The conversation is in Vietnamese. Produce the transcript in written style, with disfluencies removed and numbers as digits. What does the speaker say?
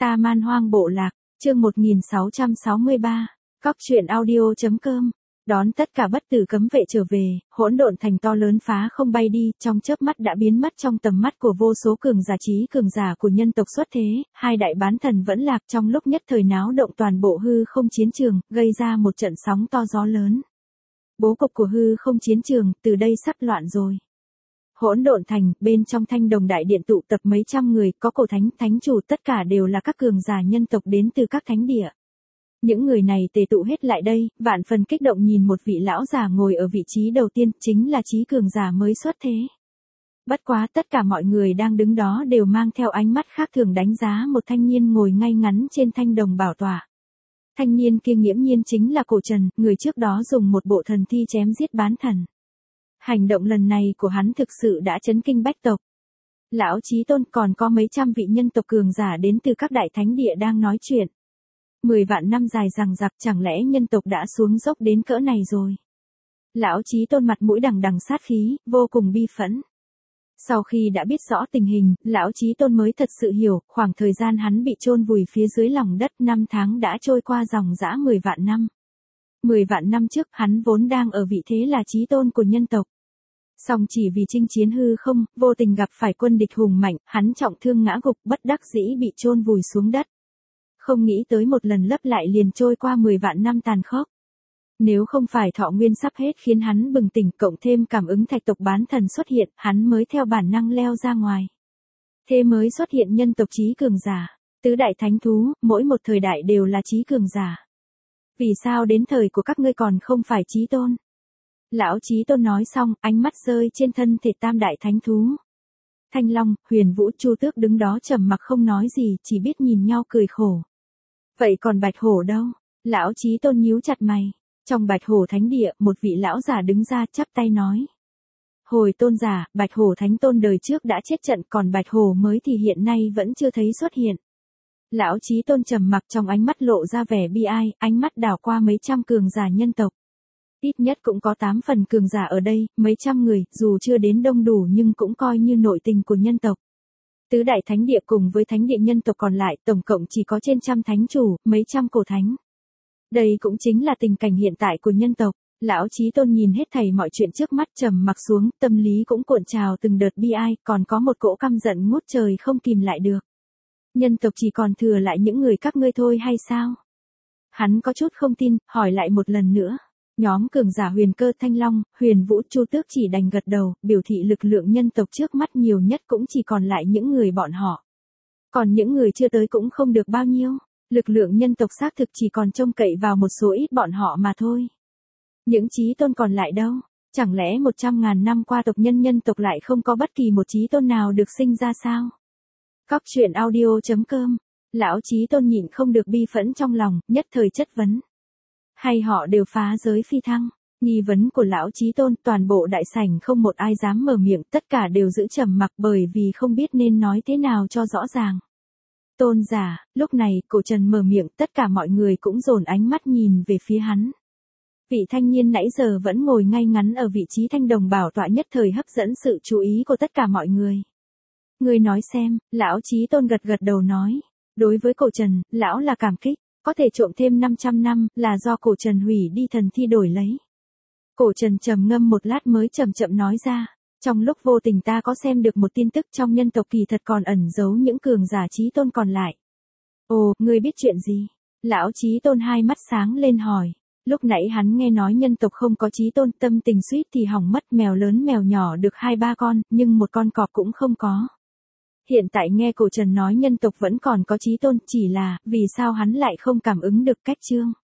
Ta Man Hoang Bộ Lạc, chương 1663, cóc.audio.com. Đón tất cả bất tử cấm vệ trở về, hỗn độn thành to lớn phá không bay đi, trong chớp mắt đã biến mất trong tầm mắt của vô số cường giả trí cường giả của nhân tộc xuất thế, hai đại bán thần vẫn lạc trong lúc nhất thời náo động toàn bộ hư không chiến trường, gây ra một trận sóng to gió lớn. Bố cục của hư không chiến trường, từ đây sắp loạn rồi. Hỗn độn thành, bên trong Thanh Đồng Đại Điện tụ tập mấy trăm người, có cổ thánh, thánh chủ, tất cả đều là các cường giả nhân tộc đến từ các thánh địa. Những người này tề tụ hết lại đây, vạn phần kích động nhìn một vị lão già ngồi ở vị trí đầu tiên, chính là trí cường giả mới xuất thế. Bất quá tất cả mọi người đang đứng đó đều mang theo ánh mắt khác thường đánh giá một thanh niên ngồi ngay ngắn trên thanh đồng bảo tọa. Thanh niên kia nghiễm nhiên chính là Cổ Trần, người trước đó dùng một bộ thần thi chém giết bán thần. Hành động lần này của hắn thực sự đã chấn kinh bách tộc. Lão Chí Tôn còn có mấy trăm vị nhân tộc cường giả đến từ các đại thánh địa đang nói chuyện. 10 vạn năm dài dằng dặc, chẳng lẽ nhân tộc đã xuống dốc đến cỡ này rồi? Lão Chí Tôn mặt mũi đằng đằng sát khí, vô cùng bi phẫn. Sau khi đã biết rõ tình hình, Lão Chí Tôn mới thật sự hiểu, khoảng thời gian hắn bị chôn vùi phía dưới lòng đất 5 tháng đã trôi qua dòng dã 10 vạn năm. 10 vạn năm trước, hắn vốn đang ở vị thế là Chí Tôn của nhân tộc. Song chỉ vì chinh chiến hư không, vô tình gặp phải quân địch hùng mạnh, hắn trọng thương ngã gục, bất đắc dĩ bị chôn vùi xuống đất. Không nghĩ tới một lần lấp lại liền trôi qua 10 vạn năm tàn khốc. Nếu không phải thọ nguyên sắp hết khiến hắn bừng tỉnh, cộng thêm cảm ứng thạch tộc bán thần xuất hiện, hắn mới theo bản năng leo ra ngoài. Thế mới xuất hiện nhân tộc trí cường giả, tứ đại thánh thú, mỗi một thời đại đều là trí cường giả. Vì sao đến thời của các ngươi còn không phải Chí Tôn? Lão Chí Tôn nói xong, ánh mắt rơi trên thân thể tam đại thánh thú. Thanh Long, Huyền Vũ, Chu Tước đứng đó trầm mặc không nói gì, chỉ biết nhìn nhau cười khổ. Vậy còn Bạch Hổ đâu? Lão Chí Tôn nhíu chặt mày. Trong Bạch Hổ thánh địa, một vị lão giả đứng ra chắp tay nói. Hồi tôn giả, Bạch Hổ thánh tôn đời trước đã chết trận, còn Bạch Hổ mới thì hiện nay vẫn chưa thấy xuất hiện. Lão Chí Tôn trầm mặc, trong ánh mắt lộ ra vẻ bi ai, ánh mắt đảo qua mấy trăm cường giả nhân tộc. Ít nhất cũng có 8 phần cường giả ở đây, mấy trăm người, dù chưa đến đông đủ nhưng cũng coi như nội tình của nhân tộc. Tứ đại thánh địa cùng với thánh địa nhân tộc còn lại, tổng cộng chỉ có trên trăm thánh chủ, mấy trăm cổ thánh. Đây cũng chính là tình cảnh hiện tại của nhân tộc. Lão Chí Tôn nhìn hết thảy mọi chuyện trước mắt trầm mặc xuống, tâm lý cũng cuộn trào từng đợt bi ai, còn có một cỗ căm giận ngút trời không kìm lại được. Nhân tộc chỉ còn thừa lại những người các ngươi thôi hay sao? Hắn có chút không tin, hỏi lại một lần nữa. Nhóm cường giả Huyền Cơ, Thanh Long, Huyền Vũ, Chu Tước chỉ đành gật đầu, biểu thị lực lượng nhân tộc trước mắt nhiều nhất cũng chỉ còn lại những người bọn họ. Còn những người chưa tới cũng không được bao nhiêu, lực lượng nhân tộc xác thực chỉ còn trông cậy vào một số ít bọn họ mà thôi. Những Chí Tôn còn lại đâu? Chẳng lẽ 100.000 năm qua tộc nhân tộc lại không có bất kỳ một Chí Tôn nào được sinh ra sao? cóc.audio.com. Lão Chí Tôn nhịn không được bi phẫn trong lòng, nhất thời chất vấn. Hay họ đều phá giới phi thăng? Nghi vấn của Lão Chí Tôn, toàn bộ đại sảnh không một ai dám mở miệng, tất cả đều giữ trầm mặc bởi vì không biết nên nói thế nào cho rõ ràng. Tôn giả, lúc này, Cổ Trần mở miệng, tất cả mọi người cũng dồn ánh mắt nhìn về phía hắn. Vị thanh niên nãy giờ vẫn ngồi ngay ngắn ở vị trí thanh đồng bảo tọa nhất thời hấp dẫn sự chú ý của tất cả mọi người. Người nói xem, Lão Chí Tôn gật gật đầu nói. Đối với Cổ Trần, lão là cảm kích, có thể trộm thêm 500 năm là do Cổ Trần hủy đi thần thi đổi lấy. Cổ Trần trầm ngâm một lát mới chậm chậm nói ra. Trong lúc vô tình ta có xem được một tin tức trong nhân tộc kỳ thật còn ẩn giấu những cường giả Chí Tôn còn lại. Ồ, ngươi biết chuyện gì? Lão Chí Tôn hai mắt sáng lên hỏi. Lúc nãy hắn nghe nói nhân tộc không có Chí Tôn, tâm tình suýt thì hỏng mất, mèo lớn mèo nhỏ được 2-3 con, nhưng một con cọp cũng không có. Hiện tại nghe Cổ Trần nói nhân tộc vẫn còn có Chí Tôn, chỉ là, vì sao hắn lại không cảm ứng được cách chương?